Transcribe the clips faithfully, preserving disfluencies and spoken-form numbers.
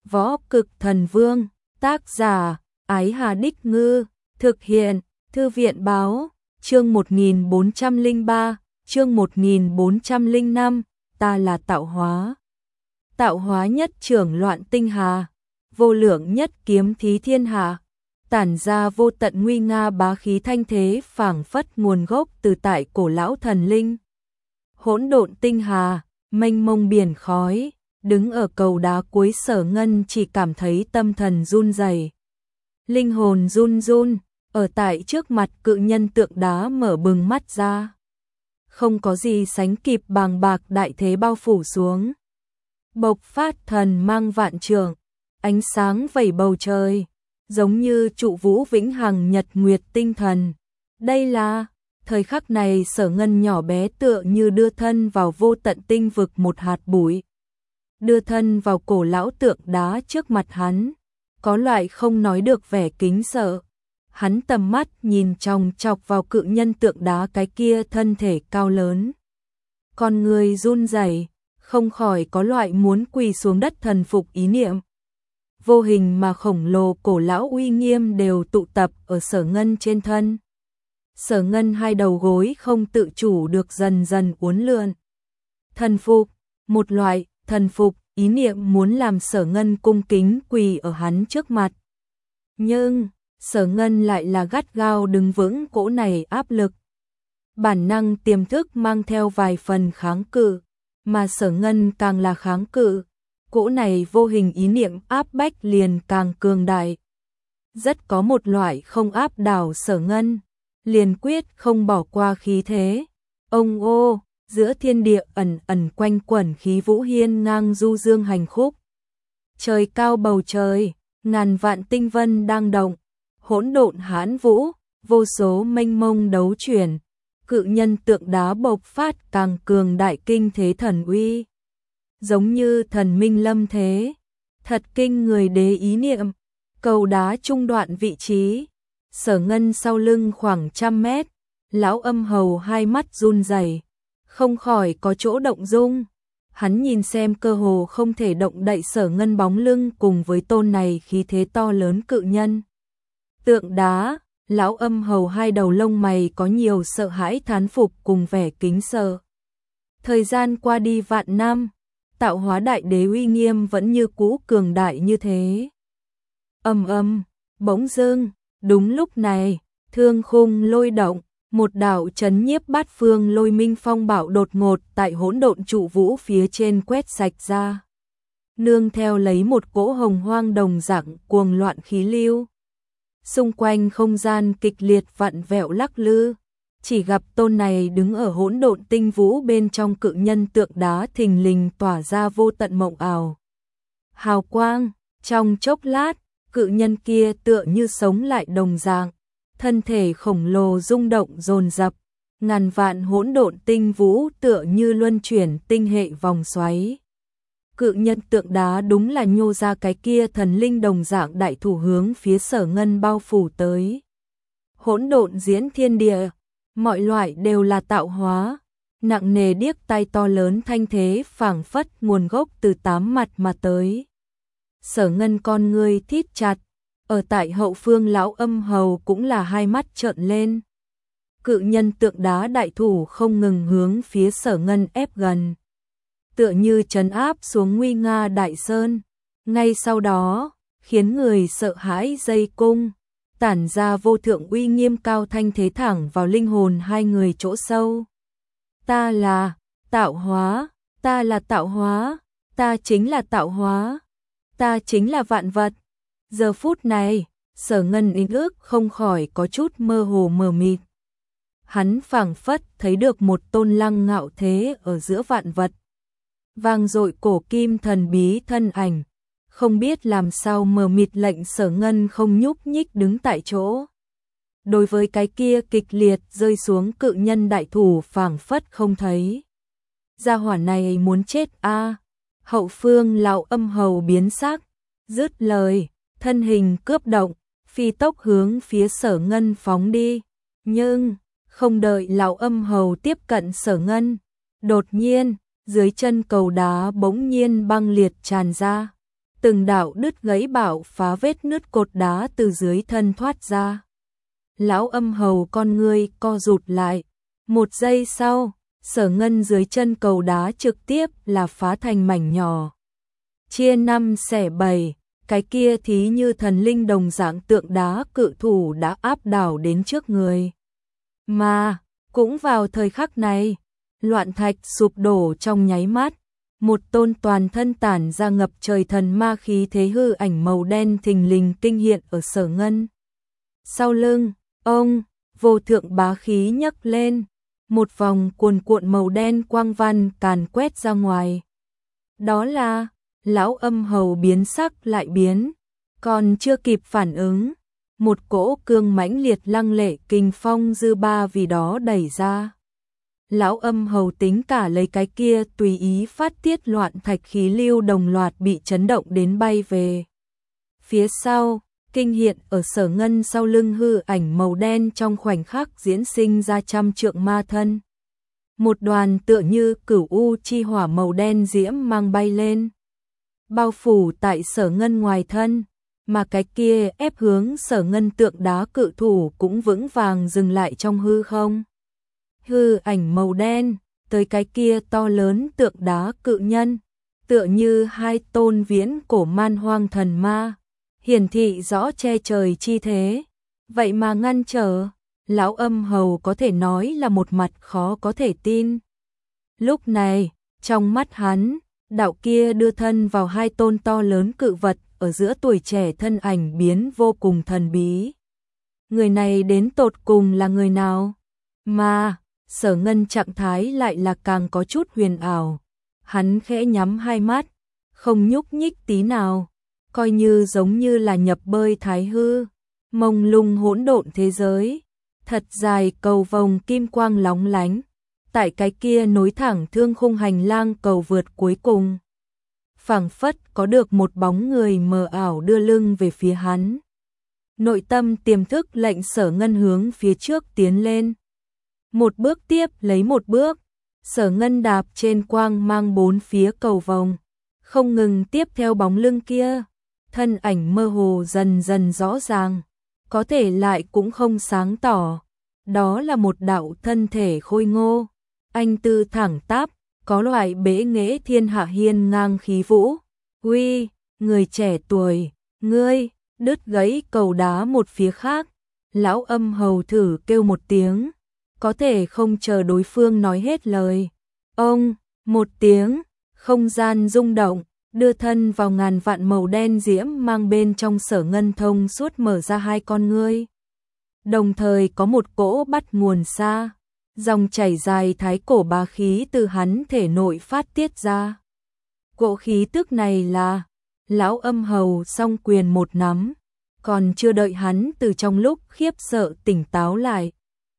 Võ Cực Thần Vương, tác giả, Ái Hà Đích Ngư, thực hiện, Thư viện Báo, chương một nghìn bốn trăm lẻ ba, chương một nghìn bốn trăm lẻ năm, ta là tạo hóa. Tạo hóa nhất trưởng loạn tinh hà, vô lượng nhất kiếm thí thiên hạ, tản ra vô tận nguy nga bá khí thanh thế phảng phất nguồn gốc từ tại cổ lão thần linh. Hỗn độn tinh hà, mênh mông biển khói, đứng ở cầu đá cuối Sở Ngân chỉ cảm thấy tâm thần run rẩy, linh hồn run run, ở tại trước mặt cự nhân tượng đá mở bừng mắt ra. Không có gì sánh kịp bàng bạc đại thế bao phủ xuống. Bộc phát thần mang vạn trượng, ánh sáng vẩy bầu trời, giống như trụ vũ vĩnh hằng nhật nguyệt tinh thần. Đây là, thời khắc này Sở Ngân nhỏ bé tựa như đưa thân vào vô tận tinh vực một hạt bụi. Đưa thân vào cổ lão tượng đá trước mặt hắn, có loại không nói được vẻ kính sợ. Hắn tầm mắt nhìn chòng chọc vào cự nhân tượng đá cái kia thân thể cao lớn. Con người run rẩy, không khỏi có loại muốn quỳ xuống đất thần phục ý niệm. Vô hình mà khổng lồ cổ lão uy nghiêm đều tụ tập ở Sở Ngân trên thân. Sở Ngân hai đầu gối không tự chủ được dần dần uốn lượn. Thần phục, một loại thần phục ý niệm muốn làm Sở Ngân cung kính quỳ ở hắn trước mặt. Nhưng Sở Ngân lại là gắt gao đứng vững cỗ này áp lực. Bản năng tiềm thức mang theo vài phần kháng cự, mà Sở Ngân càng là kháng cự, cỗ này vô hình ý niệm áp bách liền càng cường đại. Rất có một loại không áp đảo Sở Ngân, liền quyết không bỏ qua khí thế. Ông ô, giữa thiên địa ẩn ẩn quanh quẩn khí vũ hiên ngang du dương hành khúc. Trời cao bầu trời, ngàn vạn tinh vân đang động, hỗn độn hãn vũ, vô số mênh mông đấu chuyển, cự nhân tượng đá bộc phát càng cường đại kinh thế thần uy. Giống như thần minh lâm thế, thật kinh người đế ý niệm. Cầu đá trung đoạn vị trí, Sở Ngân sau lưng khoảng trăm mét, lão âm hầu hai mắt run rẩy, không khỏi có chỗ động dung. Hắn nhìn xem cơ hồ không thể động đậy Sở Ngân bóng lưng cùng với tôn này khí thế to lớn cự nhân tượng đá, lão âm hầu hai đầu lông mày có nhiều sợ hãi thán phục cùng vẻ kính sợ. Thời gian qua đi vạn năm, tạo hóa đại đế uy nghiêm vẫn như cũ cường đại như thế. Ầm ầm, bỗng dưng, đúng lúc này, thương khung lôi động, một đạo chấn nhiếp bát phương lôi minh phong bạo đột ngột tại hỗn độn trụ vũ phía trên quét sạch ra. Nương theo lấy một cỗ hồng hoang đồng dạng cuồng loạn khí lưu. Xung quanh không gian kịch liệt vặn vẹo lắc lư, chỉ gặp tôn này đứng ở hỗn độn tinh vũ bên trong cự nhân tượng đá thình lình tỏa ra vô tận mộng ảo. Hào quang, trong chốc lát, cự nhân kia tựa như sống lại đồng dạng, thân thể khổng lồ rung động dồn dập, ngàn vạn hỗn độn tinh vũ tựa như luân chuyển tinh hệ vòng xoáy. Cự nhân tượng đá đúng là nhô ra cái kia thần linh đồng dạng đại thủ hướng phía Sở Ngân bao phủ tới. Hỗn độn diễn thiên địa, mọi loại đều là tạo hóa, nặng nề điếc tai to lớn thanh thế phảng phất nguồn gốc từ tám mặt mà tới. Sở Ngân con ngươi thít chặt, ở tại hậu phương lão âm hầu cũng là hai mắt trợn lên. Cự nhân tượng đá đại thủ không ngừng hướng phía Sở Ngân ép gần, tựa như trấn áp xuống nguy nga đại sơn. Ngay sau đó, khiến người sợ hãi dây cung, tản ra vô thượng uy nghiêm cao thanh thế thẳng vào linh hồn hai người chỗ sâu. Ta là tạo hóa, ta là tạo hóa, ta chính là tạo hóa, ta chính là vạn vật. Giờ phút này, Sở Ngân ý ước không khỏi có chút mơ hồ mờ mịt. Hắn phảng phất thấy được một tôn lăng ngạo thế ở giữa vạn vật. Vang dội cổ kim thần bí thân ảnh, không biết làm sao mờ mịt lệnh Sở Ngân không nhúc nhích đứng tại chỗ. Đối với cái kia kịch liệt rơi xuống cự nhân đại thủ phảng phất không thấy. Gia hỏa này muốn chết a. À. Hậu phương lão âm hầu biến sắc, dứt lời, thân hình cướp động, phi tốc hướng phía Sở Ngân phóng đi. Nhưng, không đợi lão âm hầu tiếp cận Sở Ngân, đột nhiên, dưới chân cầu đá bỗng nhiên băng liệt tràn ra. từng đạo đứt gãy bạo phá vết nứt cột đá từ dưới thân thoát ra. Lão Âm Hầu con ngươi co rụt lại, một giây sau, Sở Ngân dưới chân cầu đá trực tiếp là phá thành mảnh nhỏ. Chia năm xẻ bảy, cái kia thí như thần linh đồng dạng tượng đá cự thủ đã áp đảo đến trước người. Mà, cũng vào thời khắc này, loạn thạch sụp đổ trong nháy mắt, một tôn toàn thân tản ra ngập trời thần ma khí thế hư ảnh màu đen thình lình kinh hiện ở Sở Ngân. Sau lưng, ông, vô thượng bá khí nhấc lên, một vòng cuồn cuộn màu đen quang văn càn quét ra ngoài. Đó là, Lão Âm Hầu biến sắc lại biến, còn chưa kịp phản ứng, một cỗ cương mãnh liệt lăng lệ kinh phong dư ba vì đó đẩy ra. Lão Âm Hầu tính cả lấy cái kia tùy ý phát tiết loạn thạch khí lưu đồng loạt bị chấn động đến bay về. Phía sau, kinh hiện ở Sở Ngân sau lưng hư ảnh màu đen trong khoảnh khắc diễn sinh ra trăm trượng ma thân. Một đoàn tựa như cửu u chi hỏa màu đen diễm mang bay lên, bao phủ tại Sở Ngân ngoài thân, mà cái kia ép hướng Sở Ngân tượng đá cự thủ cũng vững vàng dừng lại trong hư không. Hư ảnh màu đen, tới cái kia to lớn tượng đá cự nhân, tựa như hai tôn viễn cổ man hoang thần ma, hiển thị rõ che trời chi thế, vậy mà ngăn trở. Lão Âm Hầu có thể nói là một mặt khó có thể tin. Lúc này, trong mắt hắn, đạo kia đưa thân vào hai tôn to lớn cự vật ở giữa tuổi trẻ thân ảnh biến vô cùng thần bí. Người này đến tột cùng là người nào? Mà, Sở Ngân trạng thái lại là càng có chút huyền ảo. Hắn khẽ nhắm hai mắt, không nhúc nhích tí nào, coi như giống như là nhập bơi thái hư, mông lung hỗn độn thế giới. Thật dài cầu vòng kim quang lóng lánh, tại cái kia nối thẳng thương khung hành lang cầu vượt cuối cùng. Phảng phất có được một bóng người mờ ảo đưa lưng về phía hắn. Nội tâm tiềm thức lệnh Sở Ngân hướng phía trước tiến lên. Một bước tiếp lấy một bước, Sở Ngân đạp trên quang mang bốn phía cầu vòng, không ngừng tiếp theo bóng lưng kia. Thân ảnh mơ hồ dần dần rõ ràng, có thể lại cũng không sáng tỏ. Đó là một đạo thân thể khôi ngô, anh tư thẳng tắp, có loại bế nghệ thiên hạ hiên ngang khí vũ. Uy, người trẻ tuổi, ngươi, đứt gãy cầu đá một phía khác. Lão Âm Hầu thử kêu một tiếng, có thể không chờ đối phương nói hết lời. Ông, một tiếng, không gian rung động, đưa thân vào ngàn vạn màu đen diễm mang bên trong Sở Ngân thông suốt mở ra hai con ngươi. Đồng thời có một cỗ bắt nguồn xa, dòng chảy dài thái cổ bá khí từ hắn thể nội phát tiết ra. Cỗ khí tức này là, Lão Âm Hầu song quyền một nắm, còn chưa đợi hắn từ trong lúc khiếp sợ tỉnh táo lại.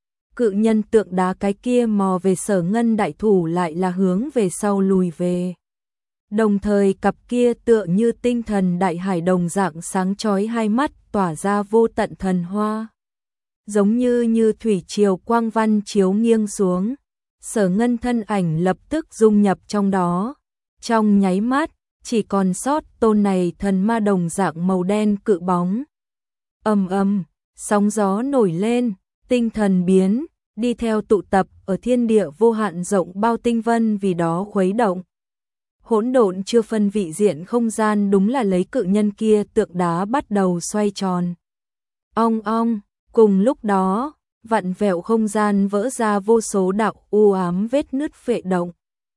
Cự nhân tượng đá cái kia mò về Sở Ngân đại thủ lại là hướng về sau lùi về. Đồng thời cặp kia tựa như tinh thần đại hải đồng dạng sáng chói hai mắt tỏa ra vô tận thần hoa. Giống như như thủy triều quang văn chiếu nghiêng xuống, Sở Ngân thân ảnh lập tức dung nhập trong đó. Trong nháy mắt, chỉ còn sót tôn này thần ma đồng dạng màu đen cự bóng. Ầm ầm, sóng gió nổi lên, tinh thần biến, đi theo tụ tập ở thiên địa vô hạn rộng bao tinh vân vì đó khuấy động. Hỗn độn chưa phân vị diện không gian đúng là lấy cự nhân kia tượng đá bắt đầu xoay tròn. Ong ong, cùng lúc đó, vặn vẹo không gian vỡ ra vô số đạo u ám vết nứt phệ động.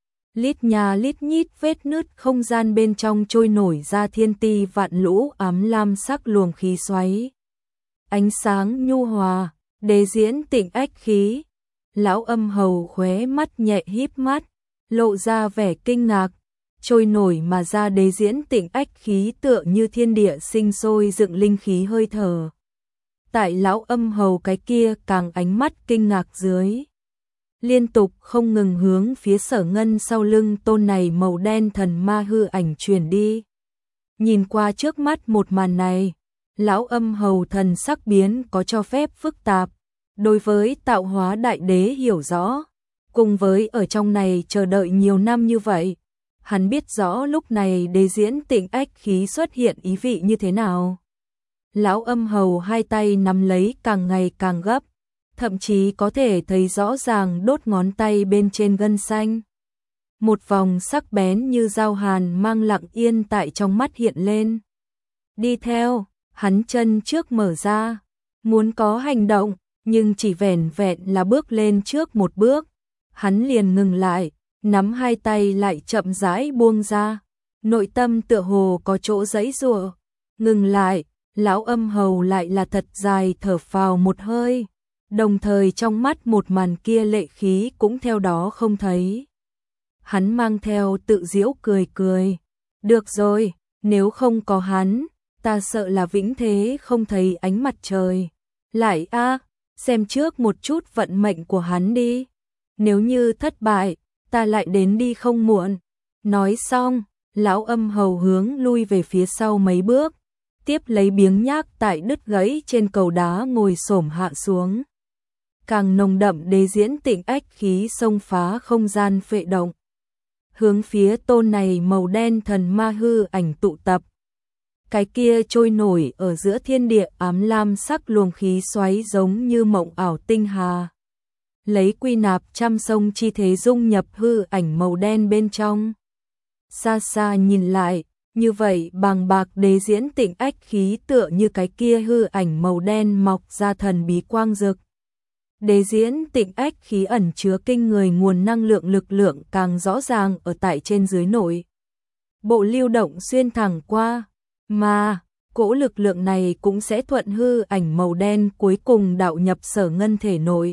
Lít nhà lít nhít vết nứt không gian bên trong trôi nổi ra thiên ti vạn lũ ám lam sắc luồng khí xoáy. Ánh sáng nhu hòa, đế diễn tịnh ách khí. Lão Âm Hầu khóe mắt nhẹ híp mắt, lộ ra vẻ kinh ngạc. Trôi nổi mà ra đế diễn tịnh ách khí tựa như thiên địa sinh sôi dựng linh khí hơi thở. Tại Lão Âm Hầu cái kia càng ánh mắt kinh ngạc dưới, liên tục không ngừng hướng phía Sở Ngân sau lưng tôn này màu đen thần ma hư ảnh truyền đi. Nhìn qua trước mắt một màn này, Lão Âm Hầu thần sắc biến có cho phép phức tạp. Đối với tạo hóa đại đế hiểu rõ, cùng với ở trong này chờ đợi nhiều năm như vậy, Hắn biết rõ lúc này Đế Diễn Tịnh ách khí xuất hiện ý vị như thế nào. Lão Âm Hầu hai tay nắm lấy càng ngày càng gấp, thậm chí có thể thấy rõ ràng đốt ngón tay bên trên gân xanh. Một vòng sắc bén như dao hàn mang lặng yên tại trong mắt hiện lên. Đi theo, hắn chân trước mở ra, muốn có hành động, nhưng chỉ vẻn vẹn là bước lên trước một bước. Hắn liền ngừng lại, nắm hai tay lại chậm rãi buông ra. Nội tâm tựa hồ có chỗ giãy giụa. Ngừng lại, Lão Âm Hầu lại là thật dài thở phào một hơi. Đồng thời trong mắt một màn kia lệ khí cũng theo đó không thấy. Hắn mang theo tự giễu cười cười. Được rồi, nếu không có hắn, ta sợ là vĩnh thế không thấy ánh mặt trời. Lại a, xem trước một chút vận mệnh của hắn đi. Nếu như thất bại, ta lại đến đi không muộn. Nói xong, Lão Âm Hầu hướng lui về phía sau mấy bước, tiếp lấy biếng nhác tại đứt gãy trên cầu đá ngồi xổm hạ xuống. Càng nồng đậm Đế Diễn Tịnh ách khí xông phá không gian phệ động. Hướng phía tôn này màu đen thần ma hư ảnh tụ tập. Cái kia trôi nổi ở giữa thiên địa ám lam sắc luồng khí xoáy giống như mộng ảo tinh hà. Lấy quy nạp trăm sông chi thế dung nhập hư ảnh màu đen bên trong. Xa xa nhìn lại, như vậy bàng bạc Đế Diễn Tịnh ách khí tựa như cái kia hư ảnh màu đen mọc ra thần bí quang rực. Đế Diễn Tịnh ách khí ẩn chứa kinh người nguồn năng lượng lực lượng càng rõ ràng ở tại trên dưới nội. Bộ lưu động xuyên thẳng qua, mà cỗ lực lượng này cũng sẽ thuận hư ảnh màu đen cuối cùng đạo nhập Sở Ngân thể nội.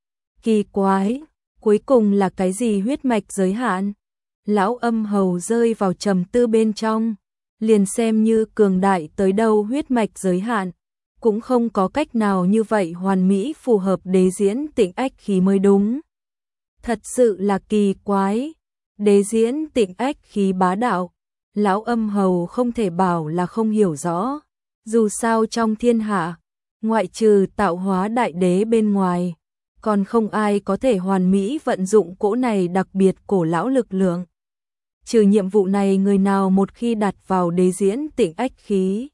Kỳ quái, cuối cùng là cái gì huyết mạch giới hạn? Lão Âm Hầu rơi vào trầm tư bên trong, liền xem như cường đại tới đâu huyết mạch giới hạn, cũng không có cách nào như vậy hoàn mỹ phù hợp Đế Diễn Tịnh ách khí mới đúng. Thật sự là kỳ quái, Đế Diễn Tịnh ách khí bá đạo, Lão Âm Hầu không thể bảo là không hiểu rõ, dù sao trong thiên hạ, ngoại trừ tạo hóa đại đế bên ngoài, còn không ai có thể hoàn mỹ vận dụng cỗ này đặc biệt cổ lão lực lượng. Trừ nhiệm vụ này, người nào một khi đặt vào Đế Diễn Tịnh ách khí,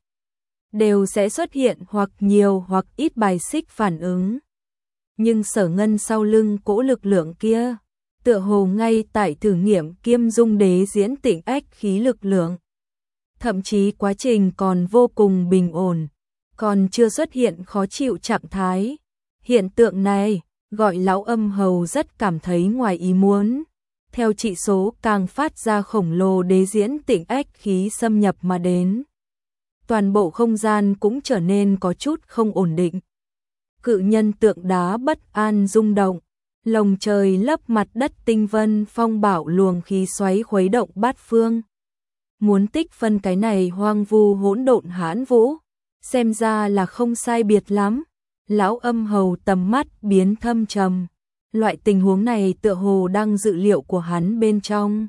đều sẽ xuất hiện hoặc nhiều hoặc ít bài xích phản ứng. Nhưng Sở Ngân sau lưng cỗ lực lượng kia, tựa hồ ngay tại thử nghiệm kiêm dung Đế Diễn Tịnh ách khí lực lượng. Thậm chí quá trình còn vô cùng bình ổn, còn chưa xuất hiện khó chịu trạng thái. Hiện tượng này, gọi Lão Âm Hầu rất cảm thấy ngoài ý muốn. Theo trị số càng phát ra khổng lồ Đế Diễn Tịnh ách khí xâm nhập mà đến. Toàn bộ không gian cũng trở nên có chút không ổn định. Cự nhân tượng đá bất an rung động, lồng trời lấp mặt đất tinh vân phong bạo luồng khí xoáy khuấy động bát phương. Muốn tích phân cái này hoang vu hỗn độn hãn vũ, xem ra là không sai biệt lắm. Lão Âm Hầu tầm mắt biến thâm trầm. Loại tình huống này tựa hồ đang dự liệu của hắn bên trong.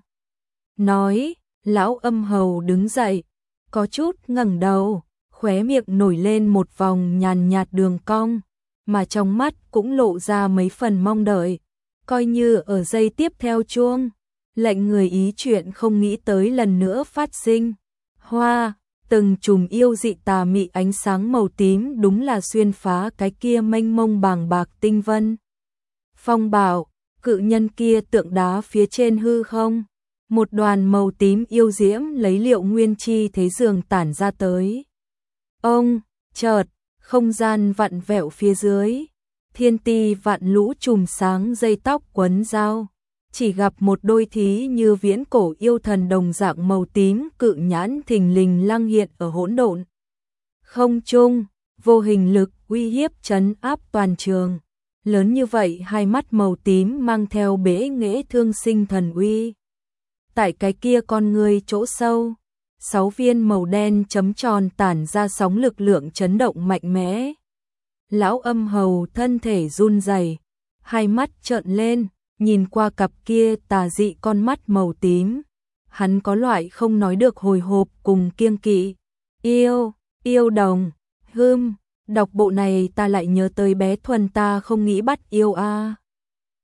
Nói, Lão Âm Hầu đứng dậy, có chút ngẩng đầu, khóe miệng nổi lên một vòng nhàn nhạt đường cong, mà trong mắt cũng lộ ra mấy phần mong đợi, coi như ở giây tiếp theo chuông, lệnh người ý chuyện không nghĩ tới lần nữa phát sinh. Hoa, từng chùm yêu dị tà mị ánh sáng màu tím đúng là xuyên phá cái kia mênh mông bàng bạc tinh vân. Phong bảo, cự nhân kia tượng đá phía trên hư không, một đoàn màu tím yêu diễm lấy liệu nguyên chi thế dường tản ra tới. Ông, chợt, không gian vặn vẹo phía dưới, thiên ti vạn lũ chùm sáng dây tóc quấn dao, chỉ gặp một đôi thí như viễn cổ yêu thần đồng dạng màu tím cự nhãn thình lình lăng hiện ở hỗn độn. Không trung, vô hình lực uy hiếp trấn áp toàn trường. Lớn như vậy hai mắt màu tím mang theo bế nghệ thương sinh thần uy. Tại cái kia con người chỗ sâu, sáu viên màu đen chấm tròn tản ra sóng lực lượng chấn động mạnh mẽ. Lão Âm Hầu thân thể run rẩy, hai mắt trợn lên, nhìn qua cặp kia tà dị con mắt màu tím. Hắn có loại không nói được hồi hộp cùng kiêng kỵ. Yêu, yêu đồng, hưm, đọc bộ này ta lại nhớ tới bé Thuần, ta không nghĩ bắt yêu a. À.